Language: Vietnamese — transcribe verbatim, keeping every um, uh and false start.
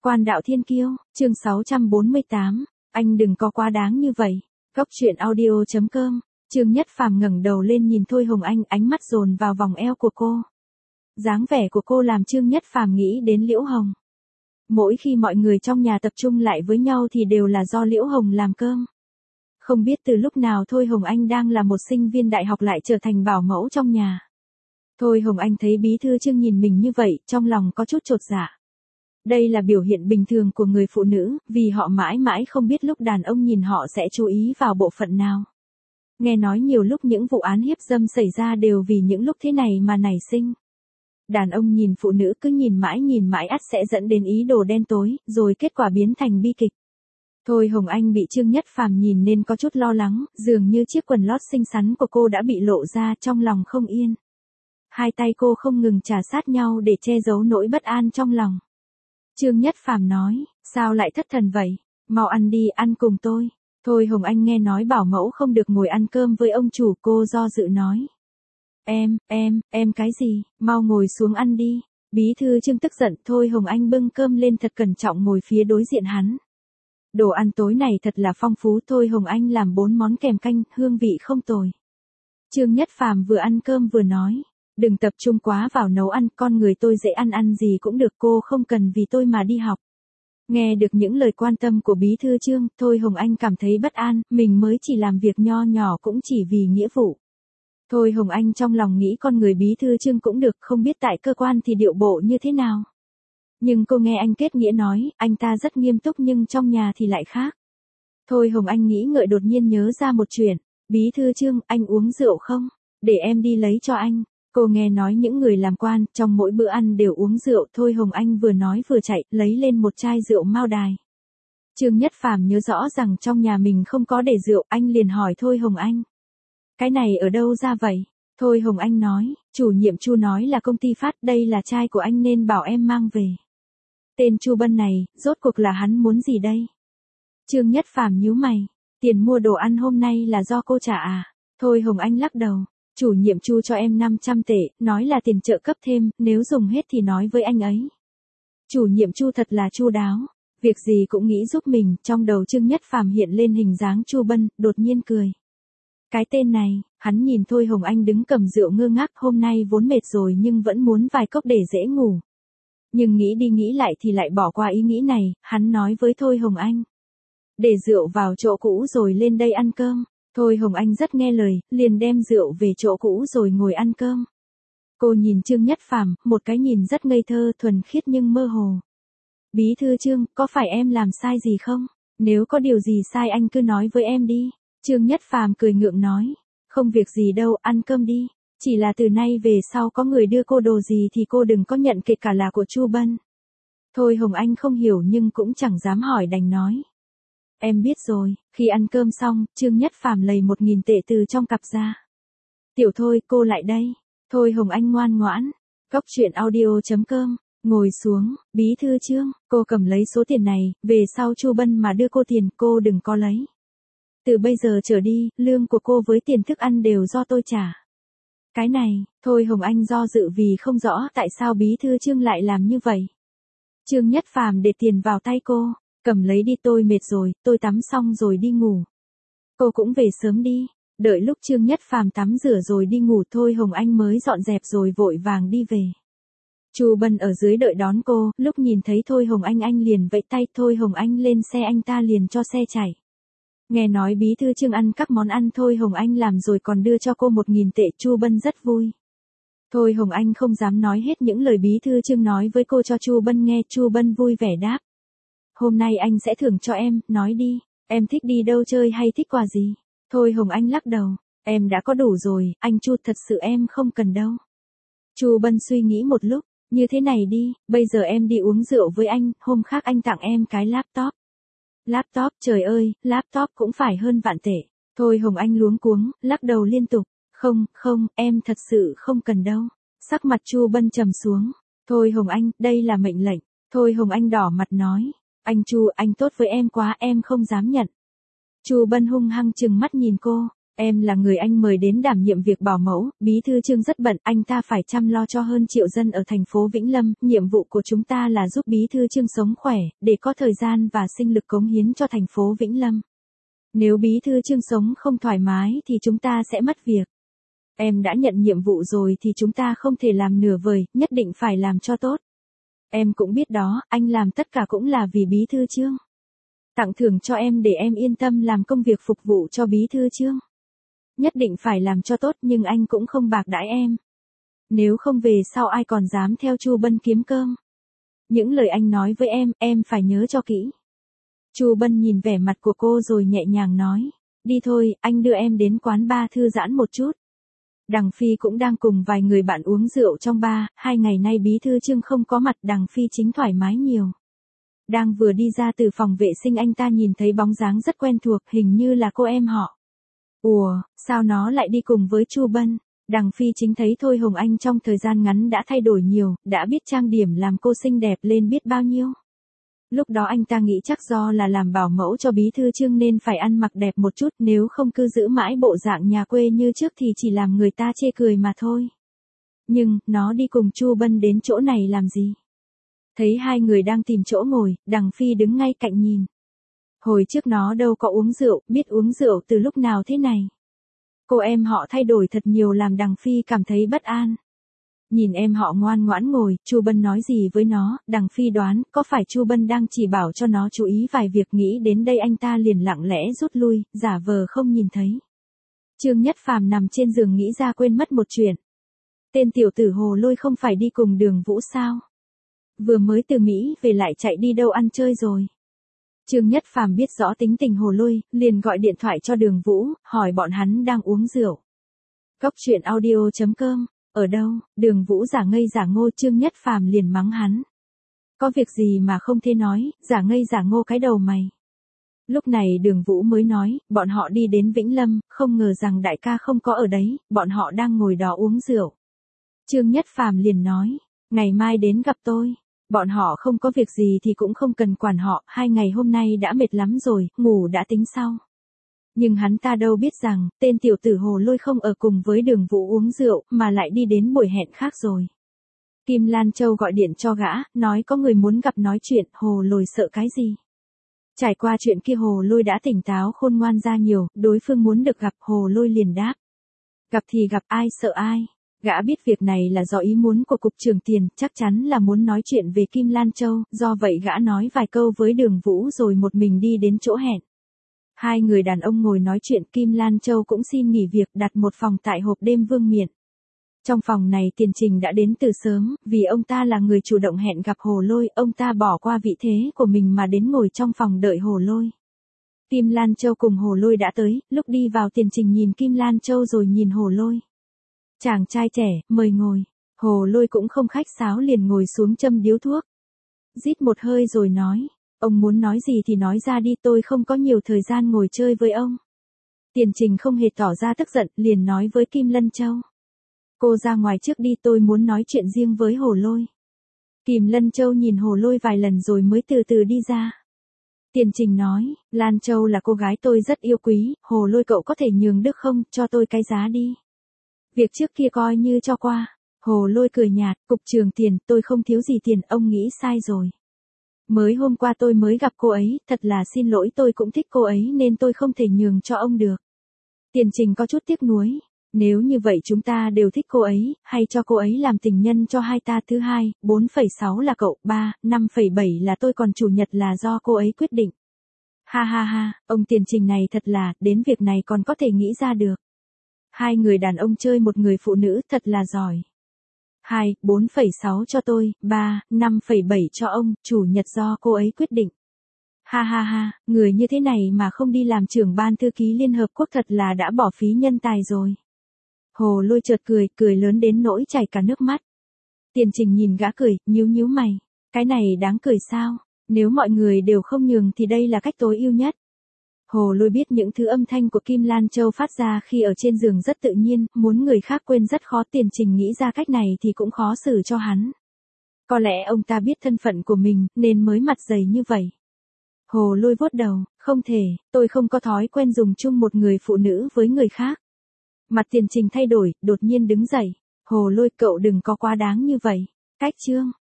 Quan đạo thiên kiêu, chương sáu trăm bốn mươi tám, anh đừng có quá đáng như vậy. Góc truyện audio chấm com, Trương Nhất Phàm ngẩng đầu lên nhìn Thôi Hồng Anh, ánh mắt dồn vào vòng eo của cô. Dáng vẻ của cô làm Trương Nhất Phàm nghĩ đến Liễu Hồng. Mỗi khi mọi người trong nhà tập trung lại với nhau thì đều là do Liễu Hồng làm cơm. Không biết từ lúc nào Thôi Hồng Anh đang là một sinh viên đại học lại trở thành bảo mẫu trong nhà. Thôi Hồng Anh thấy bí thư Trương nhìn mình như vậy, trong lòng có chút chột dạ. Đây là biểu hiện bình thường của người phụ nữ, vì họ mãi mãi không biết lúc đàn ông nhìn họ sẽ chú ý vào bộ phận nào. Nghe nói nhiều lúc những vụ án hiếp dâm xảy ra đều vì những lúc thế này mà nảy sinh. Đàn ông nhìn phụ nữ cứ nhìn mãi nhìn mãi ắt sẽ dẫn đến ý đồ đen tối, rồi kết quả biến thành bi kịch. Thôi Hồng Anh bị Trương Nhất Phàm nhìn nên có chút lo lắng, dường như chiếc quần lót xinh xắn của cô đã bị lộ ra, trong lòng không yên. Hai tay cô không ngừng chà sát nhau để che giấu nỗi bất an trong lòng. Trương Nhất Phàm nói, sao lại thất thần vậy, mau ăn đi, ăn cùng tôi. Thôi Hồng Anh nghe nói bảo mẫu không được ngồi ăn cơm với ông chủ, cô do dự nói. Em, em, em cái gì, mau ngồi xuống ăn đi. Bí thư Trương tức giận, Thôi Hồng Anh bưng cơm lên thật cẩn trọng ngồi phía đối diện hắn. Đồ ăn tối này thật là phong phú, Thôi Hồng Anh làm bốn món kèm canh, hương vị không tồi. Trương Nhất Phàm vừa ăn cơm vừa nói. Đừng tập trung quá vào nấu ăn, con người tôi dễ ăn ăn gì cũng được, cô không cần vì tôi mà đi học. Nghe được những lời quan tâm của bí thư Trương, Thôi Hồng Anh cảm thấy bất an, mình mới chỉ làm việc nho nhỏ cũng chỉ vì nghĩa vụ. Thôi Hồng Anh trong lòng nghĩ con người bí thư Trương cũng được, không biết tại cơ quan thì điệu bộ như thế nào. Nhưng cô nghe anh kết nghĩa nói, anh ta rất nghiêm túc nhưng trong nhà thì lại khác. Thôi Hồng Anh nghĩ ngợi đột nhiên nhớ ra một chuyện, bí thư Trương, anh uống rượu không? Để em đi lấy cho anh. Cô nghe nói những người làm quan, trong mỗi bữa ăn đều uống rượu, Thôi Hồng Anh vừa nói vừa chạy, lấy lên một chai rượu Mao Đài. Trương Nhất Phàm nhớ rõ rằng trong nhà mình không có để rượu, anh liền hỏi Thôi Hồng Anh. Cái này ở đâu ra vậy? Thôi Hồng Anh nói, chủ nhiệm Chu nói là công ty phát, đây là chai của anh nên bảo em mang về. Tên Chu Bân này, rốt cuộc là hắn muốn gì đây? Trương Nhất Phàm nhíu mày, tiền mua đồ ăn hôm nay là do cô trả à? Thôi Hồng Anh lắc đầu. Chủ nhiệm Chu cho em năm trăm tệ, nói là tiền trợ cấp thêm, nếu dùng hết thì nói với anh ấy. Chủ nhiệm Chu thật là chu đáo, việc gì cũng nghĩ giúp mình, trong đầu Trương Nhất Phàm hiện lên hình dáng Chu Bân, đột nhiên cười. Cái tên này, hắn nhìn Thôi Hồng Anh đứng cầm rượu ngơ ngác, hôm nay vốn mệt rồi nhưng vẫn muốn vài cốc để dễ ngủ. Nhưng nghĩ đi nghĩ lại thì lại bỏ qua ý nghĩ này, hắn nói với Thôi Hồng Anh. Để rượu vào chỗ cũ rồi lên đây ăn cơm. Thôi Hồng Anh rất nghe lời, liền đem rượu về chỗ cũ rồi ngồi ăn cơm. Cô nhìn Trương Nhất Phàm, một cái nhìn rất ngây thơ, thuần khiết nhưng mơ hồ. Bí thư Trương, có phải em làm sai gì không? Nếu có điều gì sai anh cứ nói với em đi. Trương Nhất Phàm cười ngượng nói. Không việc gì đâu, ăn cơm đi. Chỉ là từ nay về sau có người đưa cô đồ gì thì cô đừng có nhận kể cả là của Chu Bân. Thôi Hồng Anh không hiểu nhưng cũng chẳng dám hỏi đành nói. Em biết rồi. Khi ăn cơm xong, Trương Nhất Phàm lầy một nghìn tệ từ trong cặp ra. Tiểu Thôi, cô lại đây. Thôi Hồng Anh ngoan ngoãn. Góc truyện audio chấm com, ngồi xuống, bí thư Trương, cô cầm lấy số tiền này, về sau Chu Bân mà đưa cô tiền, cô đừng có lấy. Từ bây giờ trở đi, lương của cô với tiền thức ăn đều do tôi trả. Cái này, Thôi Hồng Anh do dự vì không rõ tại sao bí thư Trương lại làm như vậy. Trương Nhất Phàm để tiền vào tay cô. Cầm lấy đi, tôi mệt rồi, tôi tắm xong rồi đi ngủ. Cô cũng về sớm đi. Đợi lúc Trương Nhất Phàm tắm rửa rồi đi ngủ, Thôi Hồng Anh mới dọn dẹp rồi vội vàng đi về. Chu Bân ở dưới đợi đón cô, lúc nhìn thấy Thôi Hồng Anh anh liền vẫy tay, Thôi Hồng Anh lên xe, anh ta liền cho xe chạy. Nghe nói bí thư Trương ăn các món ăn Thôi Hồng Anh làm rồi còn đưa cho cô một nghìn tệ, Chu Bân rất vui. Thôi Hồng Anh không dám nói hết những lời bí thư Trương nói với cô cho Chu Bân nghe, Chu Bân vui vẻ đáp. Hôm nay anh sẽ thưởng cho em, nói đi, em thích đi đâu chơi hay thích quà gì? Thôi Hồng Anh lắc đầu, em đã có đủ rồi, anh Chu thật sự em không cần đâu. Chu Bân suy nghĩ một lúc, như thế này đi, bây giờ em đi uống rượu với anh, hôm khác anh tặng em cái laptop. Laptop, trời ơi, laptop cũng phải hơn vạn tệ. Thôi Hồng Anh luống cuống, lắc đầu liên tục, không, không, em thật sự không cần đâu. Sắc mặt Chu Bân trầm xuống, Thôi Hồng Anh, đây là mệnh lệnh. Thôi Hồng Anh đỏ mặt nói. Anh Chu, anh tốt với em quá, em không dám nhận. Chu Bân hung hăng trừng mắt nhìn cô. Em là người anh mời đến đảm nhiệm việc bảo mẫu, bí thư Trương rất bận, anh ta phải chăm lo cho hơn triệu dân ở thành phố Vĩnh Lâm, nhiệm vụ của chúng ta là giúp bí thư Trương sống khỏe, để có thời gian và sinh lực cống hiến cho thành phố Vĩnh Lâm. Nếu bí thư Trương sống không thoải mái thì chúng ta sẽ mất việc. Em đã nhận nhiệm vụ rồi thì chúng ta không thể làm nửa vời, nhất định phải làm cho tốt. Em cũng biết đó, anh làm tất cả cũng là vì bí thư Trương. Tặng thưởng cho em để em yên tâm làm công việc phục vụ cho bí thư Trương. Nhất định phải làm cho tốt nhưng anh cũng không bạc đãi em. Nếu không về sau ai còn dám theo Chu Bân kiếm cơm. Những lời anh nói với em, em phải nhớ cho kỹ. Chu Bân nhìn vẻ mặt của cô rồi nhẹ nhàng nói. Đi thôi, anh đưa em đến quán bar thư giãn một chút. Đằng Phi cũng đang cùng vài người bạn uống rượu trong bar, hai ngày nay bí thư Trương không có mặt, Đằng Phi chính thoải mái nhiều. Đang vừa đi ra từ phòng vệ sinh anh ta nhìn thấy bóng dáng rất quen thuộc, hình như là cô em họ. Ủa, sao nó lại đi cùng với Chu Bân? Đằng Phi chính thấy Thôi Hồng Anh trong thời gian ngắn đã thay đổi nhiều, đã biết trang điểm làm cô xinh đẹp lên biết bao nhiêu. Lúc đó anh ta nghĩ chắc do là làm bảo mẫu cho bí thư Trương nên phải ăn mặc đẹp một chút, nếu không cứ giữ mãi bộ dạng nhà quê như trước thì chỉ làm người ta chê cười mà thôi. Nhưng, nó đi cùng Chu Bân đến chỗ này làm gì? Thấy hai người đang tìm chỗ ngồi, Đằng Phi đứng ngay cạnh nhìn. Hồi trước nó đâu có uống rượu, biết uống rượu từ lúc nào thế này. Cô em họ thay đổi thật nhiều làm Đằng Phi cảm thấy bất an. Nhìn em họ ngoan ngoãn ngồi, Chu Bân nói gì với nó, Đằng Phi đoán, có phải Chu Bân đang chỉ bảo cho nó chú ý vài việc, nghĩ đến đây anh ta liền lặng lẽ rút lui, giả vờ không nhìn thấy. Trương Nhất Phàm nằm trên giường nghĩ ra quên mất một chuyện. Tên tiểu tử Hồ Lôi không phải đi cùng Đường Vũ sao? Vừa mới từ Mỹ về lại chạy đi đâu ăn chơi rồi. Trương Nhất Phàm biết rõ tính tình Hồ Lôi, liền gọi điện thoại cho Đường Vũ, hỏi bọn hắn đang uống rượu. Cốc truyện audio chấm com. Ở đâu? Đường Vũ giả ngây giả ngô, Trương Nhất Phàm liền mắng hắn. Có việc gì mà không thể nói, giả ngây giả ngô cái đầu mày. Lúc này Đường Vũ mới nói, bọn họ đi đến Vĩnh Lâm, không ngờ rằng đại ca không có ở đấy, bọn họ đang ngồi đó uống rượu. Trương Nhất Phàm liền nói, ngày mai đến gặp tôi. Bọn họ không có việc gì thì cũng không cần quản họ, hai ngày hôm nay đã mệt lắm rồi, ngủ đã tính sau. Nhưng hắn ta đâu biết rằng, tên tiểu tử Hồ Lôi không ở cùng với Đường Vũ uống rượu, mà lại đi đến buổi hẹn khác rồi. Kim Lan Châu gọi điện cho gã, nói có người muốn gặp nói chuyện, Hồ Lôi sợ cái gì? Trải qua chuyện kia Hồ Lôi đã tỉnh táo khôn ngoan ra nhiều, đối phương muốn được gặp, Hồ Lôi liền đáp. Gặp thì gặp, ai sợ ai? Gã biết việc này là do ý muốn của Cục trưởng Tiền, chắc chắn là muốn nói chuyện về Kim Lan Châu, do vậy gã nói vài câu với Đường Vũ rồi một mình đi đến chỗ hẹn. Hai người đàn ông ngồi nói chuyện, Kim Lan Châu cũng xin nghỉ việc đặt một phòng tại hộp đêm Vương Miện. Trong phòng này Tiền Trình đã đến từ sớm, vì ông ta là người chủ động hẹn gặp Hồ Lôi, ông ta bỏ qua vị thế của mình mà đến ngồi trong phòng đợi Hồ Lôi. Kim Lan Châu cùng Hồ Lôi đã tới, lúc đi vào Tiền Trình nhìn Kim Lan Châu rồi nhìn Hồ Lôi. Chàng trai trẻ, mời ngồi. Hồ Lôi cũng không khách sáo liền ngồi xuống châm điếu thuốc. Rít một hơi rồi nói. Ông muốn nói gì thì nói ra đi, tôi không có nhiều thời gian ngồi chơi với ông. Tiền Trình không hề tỏ ra tức giận, liền nói với Kim Lân Châu. Cô ra ngoài trước đi, tôi muốn nói chuyện riêng với Hồ Lôi. Kim Lân Châu nhìn Hồ Lôi vài lần rồi mới từ từ đi ra. Tiền Trình nói, Lan Châu là cô gái tôi rất yêu quý, Hồ Lôi cậu có thể nhường đức không, cho tôi cái giá đi. Việc trước kia coi như cho qua. Hồ Lôi cười nhạt, Cục trưởng Tiền, tôi không thiếu gì tiền, ông nghĩ sai rồi. Mới hôm qua tôi mới gặp cô ấy, thật là xin lỗi, tôi cũng thích cô ấy nên tôi không thể nhường cho ông được. Tiền Trình có chút tiếc nuối. Nếu như vậy chúng ta đều thích cô ấy, hay cho cô ấy làm tình nhân cho hai ta. Thứ hai, bốn phẩy sáu là cậu, ba, năm phẩy bảy là tôi, còn chủ nhật là do cô ấy quyết định. Ha ha ha, ông Tiền Trình này thật là, đến việc này còn có thể nghĩ ra được. Hai người đàn ông chơi một người phụ nữ, thật là giỏi. Hai, bốn phẩy sáu cho tôi, ba, năm phẩy bảy cho ông, chủ nhật do cô ấy quyết định. Ha ha ha, người như thế này mà không đi làm trưởng ban thư ký Liên Hợp Quốc thật là đã bỏ phí nhân tài rồi. Hồ Lôi chợt cười, cười lớn đến nỗi chảy cả nước mắt. Tiền Trình nhìn gã cười, nhíu nhíu mày. Cái này đáng cười sao? Nếu mọi người đều không nhường thì đây là cách tối ưu nhất. Hồ Lôi biết những thứ âm thanh của Kim Lan Châu phát ra khi ở trên giường rất tự nhiên, muốn người khác quên rất khó. Tiền Trình nghĩ ra cách này thì cũng khó xử cho hắn. Có lẽ ông ta biết thân phận của mình, nên mới mặt dày như vậy. Hồ Lôi vuốt đầu, không thể, tôi không có thói quen dùng chung một người phụ nữ với người khác. Mặt Tiền Trình thay đổi, đột nhiên đứng dậy. Hồ Lôi, cậu đừng có quá đáng như vậy. Cách Trương,